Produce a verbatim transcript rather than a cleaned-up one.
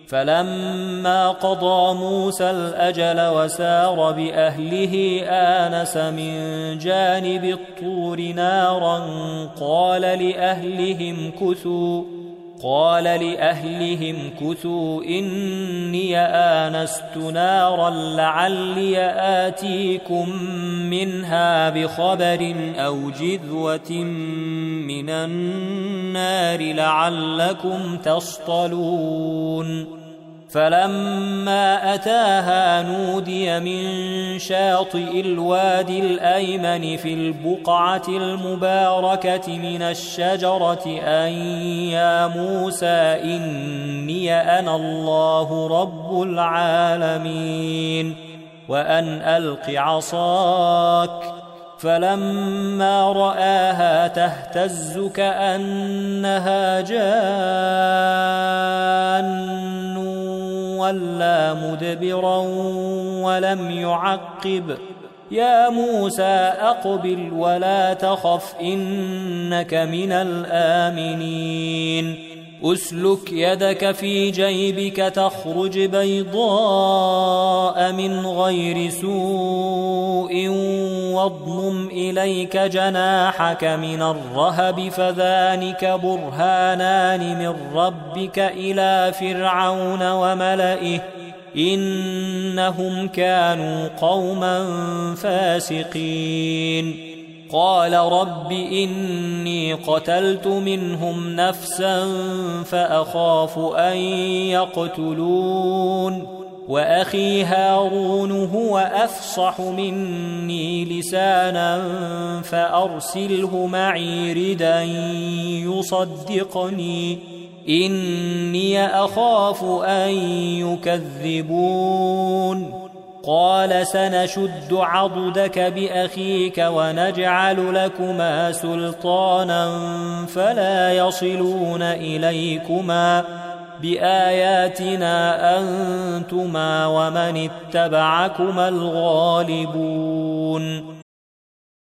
فلما قضى موسى الأجل وسار بأهله آنس من جانب الطور نارا قال لأهلهم كثوا قال لأهلهم كثوا إني آنست نارا لعلي آتيكم منها بخبر أو جذوة من النار لعلكم تصطلون فلما أتاها نودي من شاطئ الوادي الأيمن في البقعة المباركة من الشجرة أن يا موسى إني أنا الله رب العالمين وأن ألق عصاك فلما رآها تهتز كأنها جان ولا مدبرا ولم يعقب يا موسى أقبل ولا تخف إنك من الآمنين أسلك يدك في جيبك تخرج بيضاء من غير سوء واضمم إليك جناحك من الرهب فذلك برهانان من ربك إلى فرعون وملئه إنهم كانوا قوما فاسقين قال رب إني قتلت منهم نفسا فأخاف أن يقتلون وأخي هارون هو أفصح مني لسانا فأرسله معي ردا يصدقني إني أخاف أن يكذبون قال سنشد عضدك بأخيك ونجعل لكما سلطانا فلا يصلون إليكما بآياتنا أنتما ومن اتبعكما الغالبون